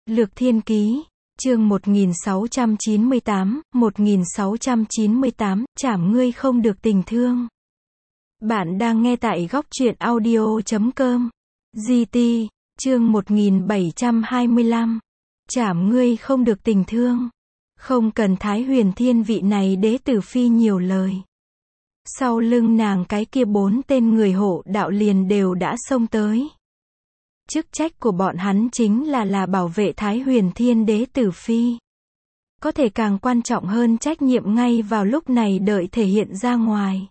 Lược Thiên Ký, chương 1698, trảm ngươi không được tình thương. Bạn đang nghe tại góc truyện audio.com. GT, chương 1725. Trảm ngươi không được tình thương. Không cần Thái Huyền Thiên vị này đế tử phi nhiều lời. Sau lưng nàng cái kia 4 tên người hộ đạo liền đều đã xông tới. Chức trách của bọn hắn chính là bảo vệ Thái Huyền Thiên đế tử phi. Có thể càng quan trọng hơn trách nhiệm ngay vào lúc này đợi thể hiện ra ngoài.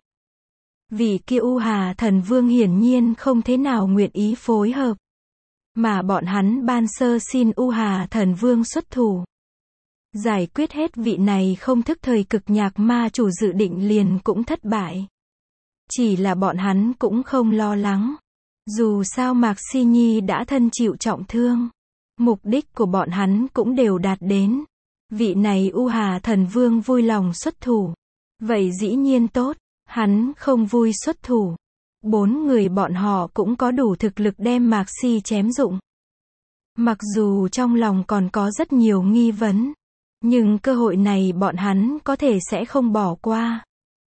Vị kia U Hà Thần Vương hiển nhiên không thế nào nguyện ý phối hợp. Mà bọn hắn ban sơ xin U Hà Thần Vương xuất thủ. Giải quyết hết vị này không thức thời cực nhạc ma chủ dự định liền cũng thất bại. Chỉ là bọn hắn cũng không lo lắng. Dù sao Mạc Si Nhi đã thân chịu trọng thương. Mục đích của bọn hắn cũng đều đạt đến. Vị này U Hà Thần Vương vui lòng xuất thủ. Vậy dĩ nhiên tốt, hắn không vui xuất thủ. 4 người bọn họ cũng có đủ thực lực đem Mạc Si chém dụng. Mặc dù trong lòng còn có rất nhiều nghi vấn. Nhưng cơ hội này bọn hắn có thể sẽ không bỏ qua.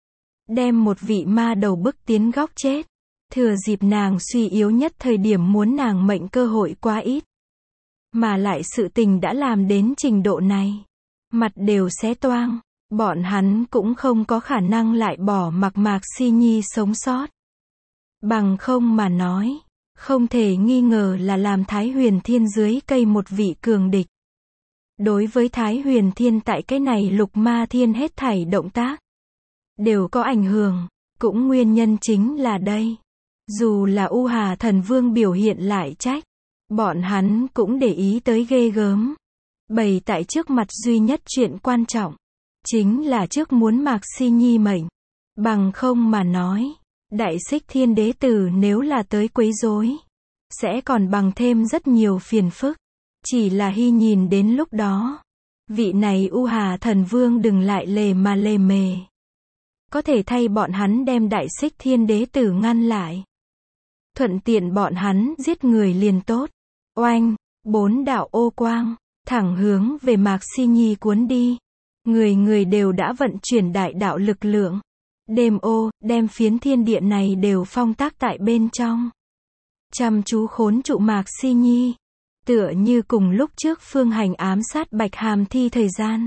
Đem một vị ma đầu bức tiến góc chết. Thừa dịp nàng suy yếu nhất thời điểm muốn nàng mệnh cơ hội quá ít. Mà lại sự tình đã làm đến trình độ này. Mặt đều xé toang. Bọn hắn cũng không có khả năng lại bỏ mặc Mạc Si Nhi sống sót. Bằng không mà nói. Không thể nghi ngờ là làm Thái Huyền Thiên dưới cây một vị cường địch. Đối với Thái Huyền Thiên tại cái này Lục Ma Thiên hết thảy động tác. Đều có ảnh hưởng. Cũng nguyên nhân chính là đây. Dù là U Hà Thần Vương biểu hiện lại trách. Bọn hắn cũng để ý tới ghê gớm. Bày tại trước mặt duy nhất chuyện quan trọng. Chính là trước muốn Mạc Si Nhi mệnh. Bằng không mà nói. Đại Xích Thiên Đế Tử nếu là tới quấy rối. Sẽ còn bằng thêm rất nhiều phiền phức. Chỉ là hy nhìn đến lúc đó. Vị này U Hà Thần Vương đừng lại lề mà lề mề. Có thể thay bọn hắn đem Đại Xích Thiên Đế Tử ngăn lại. Thuận tiện bọn hắn giết người liền tốt. Oanh, 4 đạo ô quang, thẳng hướng về Mạc Si Nhi cuốn đi. Người đều đã vận chuyển đại đạo lực lượng. Đêm ô, đem phiến thiên địa này đều phong tác tại bên trong. Chăm chú khốn trụ Mạc Si Nhi. Tựa như cùng lúc trước Phương Hành ám sát Bạch Hàm Thi thời gian.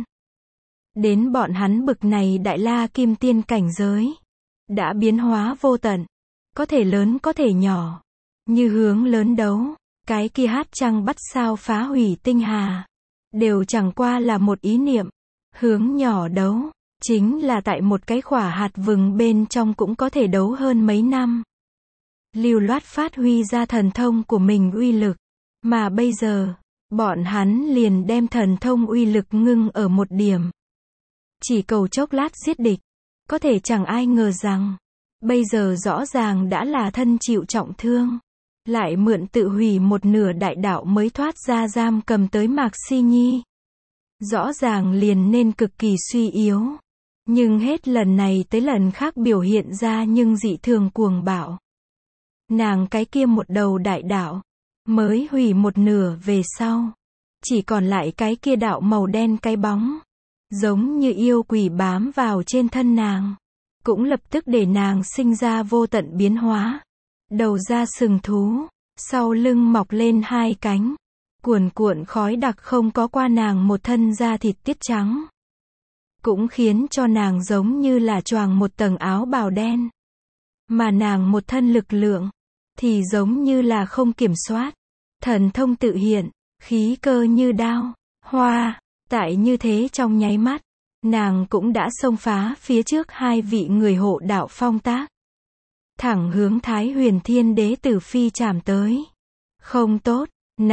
Đến bọn hắn bực này đại la kim tiên cảnh giới. Đã biến hóa vô tận. Có thể lớn có thể nhỏ. Như hướng lớn đấu. Cái kia hát trăng bắt sao phá hủy tinh hà. Đều chẳng qua là một ý niệm. Hướng nhỏ đấu. Chính là tại một cái khỏa hạt vừng bên trong cũng có thể đấu hơn mấy năm. Lưu loát phát huy ra thần thông của mình uy lực. Mà bây giờ, bọn hắn liền đem thần thông uy lực ngưng ở một điểm. Chỉ cầu chốc lát giết địch. Có thể chẳng ai ngờ rằng. Bây giờ rõ ràng đã là thân chịu trọng thương. Lại mượn tự hủy một nửa đại đạo mới thoát ra giam cầm tới Mạc Si Nhi. Rõ ràng liền nên cực kỳ suy yếu. Nhưng hết lần này tới lần khác biểu hiện ra nhưng dị thường cuồng bạo. Nàng cái kia một đầu đại đạo. Mới hủy một nửa về sau. Chỉ còn lại cái kia đạo màu đen cái bóng. Giống như yêu quỷ bám vào trên thân nàng. Cũng lập tức để nàng sinh ra vô tận biến hóa. Đầu ra sừng thú. Sau lưng mọc lên 2 cánh. Cuồn cuộn khói đặc không có qua nàng một thân da thịt tiết trắng. Cũng khiến cho nàng giống như là choàng một tầng áo bào đen. Mà nàng một thân lực lượng. Thì giống như là không kiểm soát. Thần thông tự hiện. Khí cơ như đao. Hoa. Tại như thế trong nháy mắt. Nàng cũng đã xông phá phía trước 2 vị người hộ đạo phong tác. Thẳng hướng Thái Huyền Thiên Đế Tử phi chạm tới. Không tốt.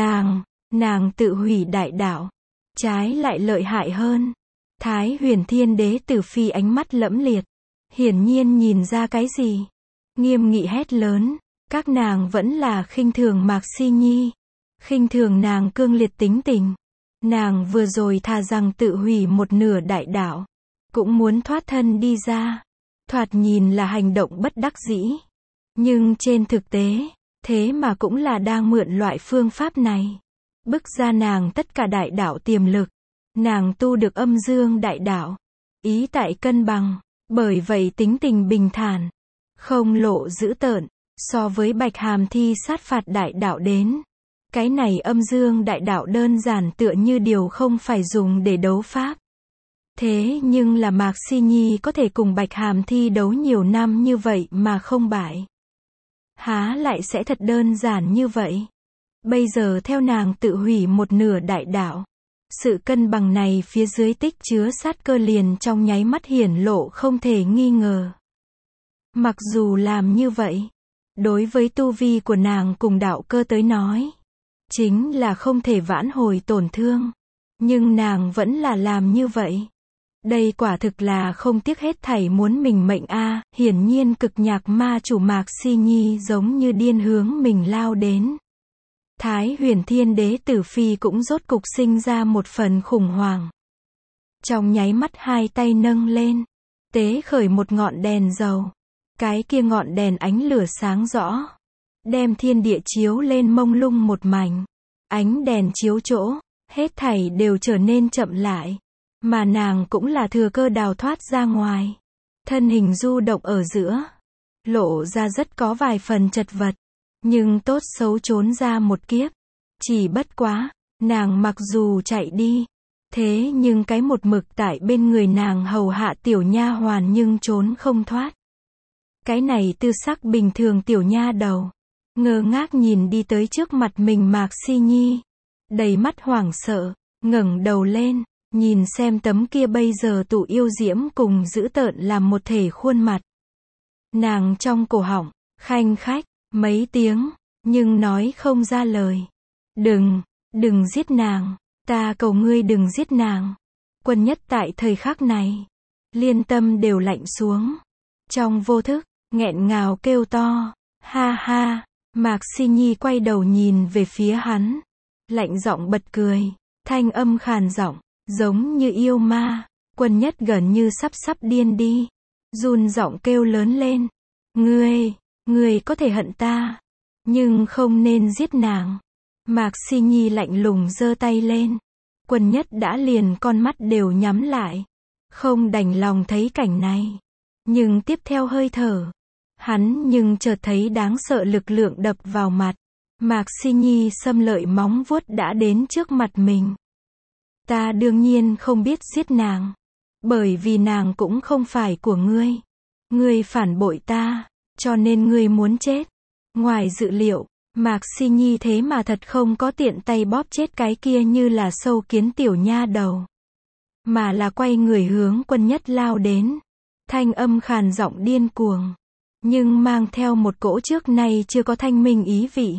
Nàng tự hủy đại đạo. Trái lại lợi hại hơn. Thái Huyền Thiên Đế Tử phi ánh mắt lẫm liệt. Hiển nhiên nhìn ra cái gì. Nghiêm nghị hét lớn. Các nàng vẫn là khinh thường Mạc Si Nhi. Khinh thường nàng cương liệt tính tình. Nàng vừa rồi thà rằng tự hủy một nửa đại đạo. Cũng muốn thoát thân đi ra. Thoạt nhìn là hành động bất đắc dĩ. Nhưng trên thực tế, thế mà cũng là đang mượn loại phương pháp này. bức ra nàng tất cả đại đạo tiềm lực. Nàng tu được âm dương đại đạo, ý tại cân bằng, bởi vậy tính tình bình thản, không lộ dữ tợn, so với Bạch Hàm thi sát phạt đại đạo đến. Cái này âm dương đại đạo đơn giản tựa như điều không phải dùng để đấu pháp. Thế nhưng là Mạc Si Nhi có thể cùng Bạch Hàm thi đấu nhiều năm như vậy mà không bại. Há lại sẽ thật đơn giản như vậy. Bây giờ theo nàng tự hủy một nửa đại đạo. Sự cân bằng này phía dưới tích chứa sát cơ liền trong nháy mắt hiển lộ không thể nghi ngờ. Mặc dù làm như vậy, đối với tu vi của nàng cùng đạo cơ tới nói, chính là không thể vãn hồi tổn thương. Nhưng nàng vẫn là làm như vậy. Đây quả thực là không tiếc hết thảy muốn mình mệnh a. Hiển nhiên cực nhạc ma chủ Mạc Si Nhi giống như điên hướng mình lao đến. Thái Huyền Thiên Đế Tử Phi cũng rốt cục sinh ra một phần khủng hoảng. Trong nháy mắt hai tay nâng lên, tế khởi một ngọn đèn dầu. Cái kia ngọn đèn ánh lửa sáng rõ, đem thiên địa chiếu lên mông lung một mảnh. Ánh đèn chiếu chỗ, hết thảy đều trở nên chậm lại. Mà nàng cũng là thừa cơ đào thoát ra ngoài. Thân hình du động ở giữa, lộ ra rất có vài phần chật vật. Nhưng tốt xấu trốn ra một kiếp. Chỉ bất quá, nàng mặc dù chạy đi, thế nhưng cái một mực tại bên người nàng hầu hạ tiểu nha hoàn nhưng trốn không thoát. Cái này tư sắc bình thường tiểu nha đầu, ngơ ngác nhìn đi tới trước mặt mình Mạc Si Nhi, đầy mắt hoảng sợ, ngẩng đầu lên, nhìn xem tấm kia bây giờ tụ yêu diễm cùng dữ tợn làm một thể khuôn mặt. Nàng trong cổ họng, khanh khách, mấy tiếng, nhưng nói không ra lời. Đừng giết nàng, ta cầu ngươi đừng giết nàng. Quân Nhất tại thời khắc này, liên tâm đều lạnh xuống. Trong vô thức, nghẹn ngào kêu to, ha ha. Mạc Si Nhi quay đầu nhìn về phía hắn, lạnh giọng bật cười, thanh âm khàn giọng, giống như yêu ma. Quân Nhất gần như sắp điên đi, run giọng kêu lớn lên, ngươi có thể hận ta, nhưng không nên giết nàng. Mạc Si Nhi lạnh lùng giơ tay lên. Quân Nhất đã liền con mắt đều nhắm lại, không đành lòng thấy cảnh này. Nhưng tiếp theo hơi thở, hắn nhưng chợt thấy đáng sợ lực lượng đập vào mặt. Mạc Si Nhi xâm lợi móng vuốt đã đến trước mặt mình. Ta đương nhiên không biết giết nàng, bởi vì nàng cũng không phải của ngươi. Ngươi phản bội ta, cho nên ngươi muốn chết. Ngoài dự liệu, Mạc Si Nhi thế mà thật không có tiện tay bóp chết cái kia như là sâu kiến tiểu nha đầu, mà là quay người hướng Quân Nhất lao đến. Thanh âm khàn giọng điên cuồng, nhưng mang theo một cỗ trước nay chưa có thanh minh ý vị.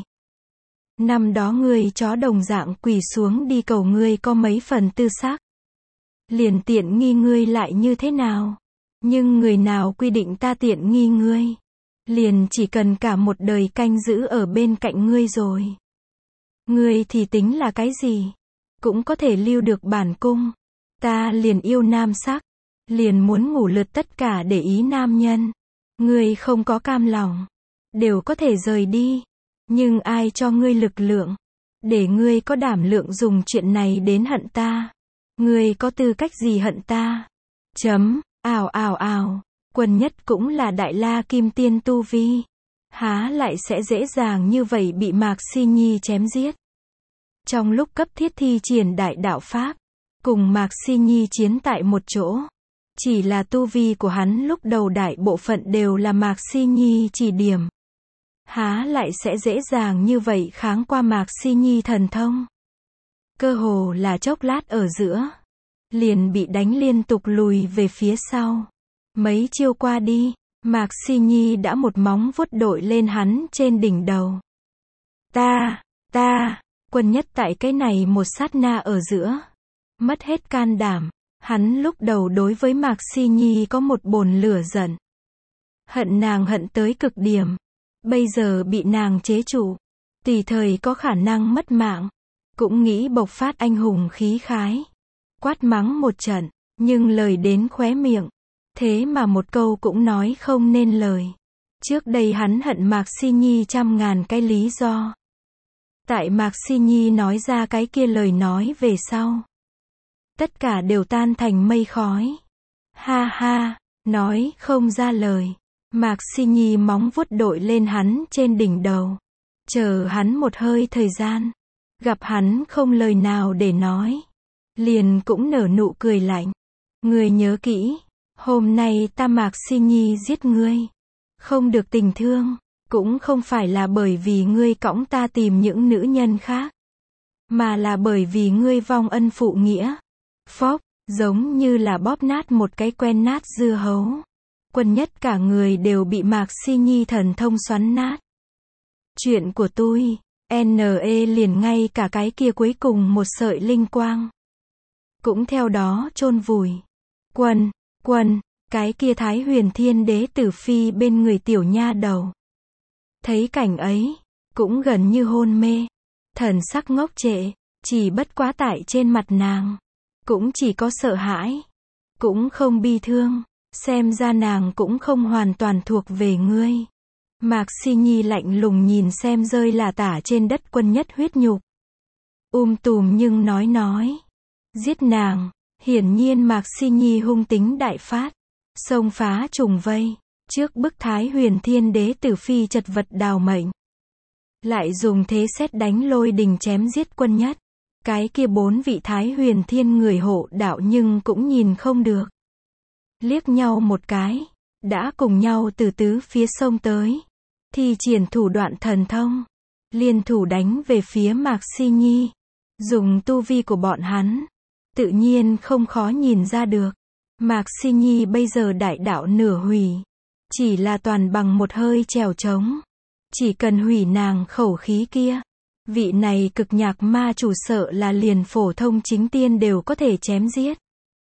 Năm đó ngươi chó đồng dạng quỳ xuống đi cầu ngươi có mấy phần tư xác. Liền tiện nghi ngươi lại như thế nào? Nhưng người nào quy định ta tiện nghi ngươi? Liền chỉ cần cả một đời canh giữ ở bên cạnh ngươi rồi. Ngươi thì tính là cái gì? Cũng có thể lưu được bản cung. Ta liền yêu nam sắc, liền muốn ngủ lượt tất cả để ý nam nhân. Ngươi không có cam lòng, đều có thể rời đi. Nhưng ai cho ngươi lực lượng, để ngươi có đảm lượng dùng chuyện này đến hận ta? Ngươi có tư cách gì hận ta? Ào. Quân Nhất cũng là đại la kim tiên tu vi, há lại sẽ dễ dàng như vậy bị Mạc Si Nhi chém giết. Trong lúc cấp thiết thi triển đại đạo pháp, cùng Mạc Si Nhi chiến tại một chỗ. Chỉ là tu vi của hắn lúc đầu đại bộ phận đều là Mạc Si Nhi chỉ điểm. Há lại sẽ dễ dàng như vậy kháng qua Mạc Si Nhi thần thông. Cơ hồ là chốc lát ở giữa, liền bị đánh liên tục lùi về phía sau. Mấy chiêu qua đi, Mạc Si Nhi đã một móng vuốt đội lên hắn trên đỉnh đầu. Ta, Quân Nhất tại cái này một sát na ở giữa, mất hết can đảm. Hắn lúc đầu đối với Mạc Si Nhi có một bồn lửa giận. Hận nàng hận tới cực điểm. Bây giờ bị nàng chế trụ, tùy thời có khả năng mất mạng. Cũng nghĩ bộc phát anh hùng khí khái, quát mắng một trận, nhưng lời đến khóe miệng, thế mà một câu cũng nói không nên lời. Trước đây hắn hận Mạc Si Nhi trăm ngàn cái lý do. Tại Mạc Si Nhi nói ra cái kia lời nói về sau, tất cả đều tan thành mây khói. Ha ha, nói không ra lời. Mạc Si Nhi móng vuốt đội lên hắn trên đỉnh đầu. Chờ hắn một hơi thời gian. Gặp hắn không lời nào để nói. Liền cũng nở nụ cười lạnh. Ngươi nhớ kỹ, hôm nay ta Mạc Si Nhi giết ngươi. Không được tình thương, cũng không phải là bởi vì ngươi cõng ta tìm những nữ nhân khác. Mà là bởi vì ngươi vong ân phụ nghĩa. Phốc, giống như là bóp nát một cái quen nát dưa hấu. Quân Nhất cả người đều bị Mạc Si Nhi thần thông xoắn nát. Chuyện của tôi, NE liền ngay cả cái kia cuối cùng một sợi linh quang. Cũng theo đó chôn vùi. Quân, cái kia Thái Huyền Thiên Đế tử phi bên người tiểu nha đầu. Thấy cảnh ấy, cũng gần như hôn mê. Thần sắc ngốc trệ, chỉ bất quá tại trên mặt nàng. Cũng chỉ có sợ hãi. Cũng không bi thương. Xem ra nàng cũng không hoàn toàn thuộc về ngươi. Mạc Si Nhi lạnh lùng nhìn xem rơi lả tả trên đất Quân Nhất huyết nhục. Tùm nhưng nói. Giết nàng. Hiển nhiên Mạc Si Nhi hung tính đại phát. Xông phá trùng vây. Trước bức Thái Huyền Thiên Đế tử phi chật vật đào mệnh. Lại dùng thế sét đánh lôi đình chém giết Quân Nhất. Cái kia 4 vị Thái Huyền Thiên người hộ đạo nhưng cũng nhìn không được. Liếc nhau một cái. Đã cùng nhau từ tứ phía sông tới. Thi triển thủ đoạn thần thông. Liên thủ đánh về phía Mạc Si Nhi. Dùng tu vi của bọn hắn. Tự nhiên không khó nhìn ra được. Mạc Si Nhi bây giờ đại đạo nửa hủy. Chỉ là toàn bằng một hơi trèo trống. Chỉ cần hủy nàng khẩu khí kia. Vị này cực nhạc ma chủ sợ là liền phổ thông chính tiên đều có thể chém giết.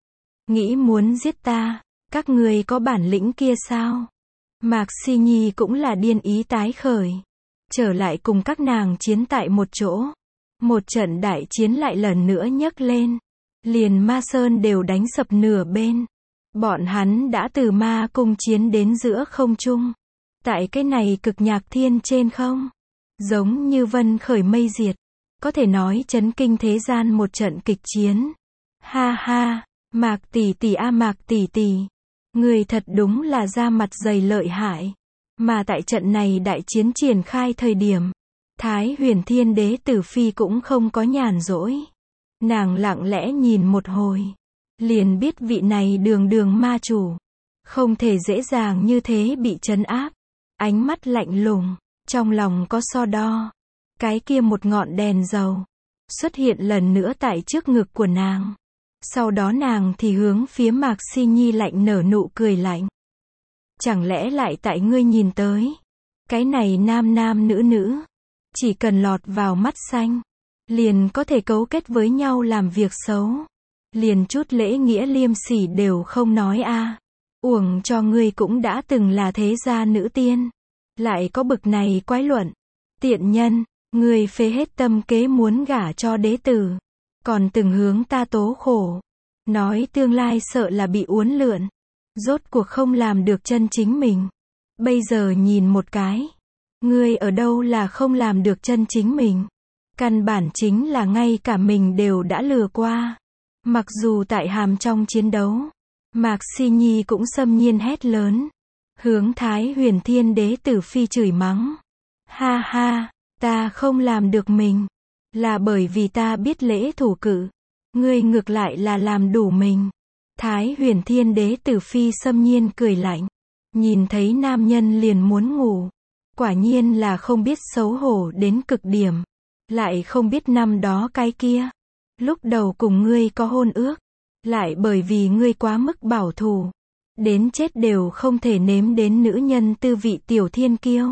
Nghĩ muốn giết ta, các người có bản lĩnh kia sao? Mạc Si Nhi cũng là điên ý tái khởi. Trở lại cùng các nàng chiến tại một chỗ. Một trận đại chiến lại lần nữa nhấc lên. Liền Ma Sơn đều đánh sập nửa bên. Bọn hắn đã từ ma cung chiến đến giữa không trung. Tại cái này cực nhạc thiên trên không. Giống như vân khởi mây diệt. Có thể nói chấn kinh thế gian một trận kịch chiến. Ha ha, Mạc tỷ tỷ a Mạc tỷ tỷ. Người thật đúng là da mặt dày lợi hại. Mà tại trận này đại chiến triển khai thời điểm. Thái Huyền Thiên Đế tử phi cũng không có nhàn rỗi. Nàng lặng lẽ nhìn một hồi. Liền biết vị này đường ma chủ. Không thể dễ dàng như thế bị trấn áp. Ánh mắt lạnh lùng. Trong lòng có so đo. Cái kia một ngọn đèn dầu. Xuất hiện lần nữa tại trước ngực của nàng. Sau đó nàng thì hướng phía Mạc Si Nhi lạnh nở nụ cười lạnh. Chẳng lẽ lại tại ngươi nhìn tới. Cái này nam nữ. Chỉ cần lọt vào mắt xanh. Liền có thể cấu kết với nhau làm việc xấu. Liền chút lễ nghĩa liêm sỉ đều không nói a. Uổng cho ngươi cũng đã từng là thế gia nữ tiên. Lại có bực này quái luận. Tiện nhân, ngươi phế hết tâm kế muốn gả cho đế tử. Còn từng hướng ta tố khổ. Nói tương lai sợ là bị uốn lượn. Rốt cuộc không làm được chân chính mình. Bây giờ nhìn một cái. Ngươi ở đâu là không làm được chân chính mình. Căn bản chính là ngay cả mình đều đã lừa qua. Mặc dù tại hàm trong chiến đấu. Mạc Si Nhi cũng xâm nhiên hét lớn. Hướng Thái Huyền Thiên Đế tử phi chửi mắng. Ha ha, ta không làm được mình. Là bởi vì ta biết lễ thủ cự. Ngươi ngược lại là làm đủ mình. Thái Huyền Thiên Đế tử phi xâm nhiên cười lạnh. Nhìn thấy nam nhân liền muốn ngủ. Quả nhiên là không biết xấu hổ đến cực điểm. Lại không biết năm đó cái kia. Lúc đầu cùng ngươi có hôn ước. Lại bởi vì ngươi quá mức bảo thủ. Đến chết đều không thể nếm đến nữ nhân tư vị tiểu thiên kiêu.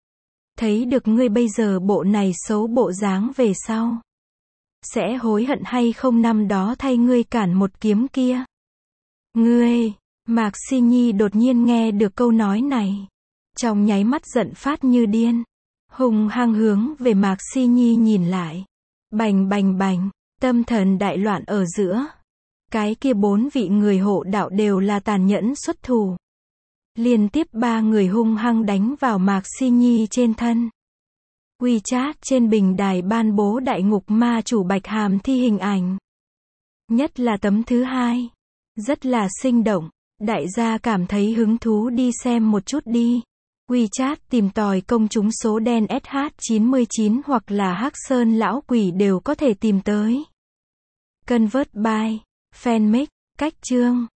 Thấy được ngươi bây giờ bộ này xấu bộ dáng về sau. Sẽ hối hận hay không năm đó thay ngươi cản một kiếm kia. Ngươi, Mạc Si Nhi đột nhiên nghe được câu nói này. Trong nháy mắt giận phát như điên. Hùng hăng hướng về Mạc Si Nhi nhìn lại. Bành, tâm thần đại loạn ở giữa. Cái kia 4 vị người hộ đạo đều là tàn nhẫn xuất thủ. Liên tiếp 3 người hung hăng đánh vào Mạc Si Nhi trên thân. WeChat trên bình đài ban bố đại ngục ma chủ Bạch Hàm thi hình ảnh. Nhất là tấm thứ hai. Rất là sinh động. Đại gia cảm thấy hứng thú đi xem một chút đi. WeChat tìm tòi công chúng số đen SH99 hoặc là Hắc Sơn lão quỷ đều có thể tìm tới. Convert by Fanmix. Cách chương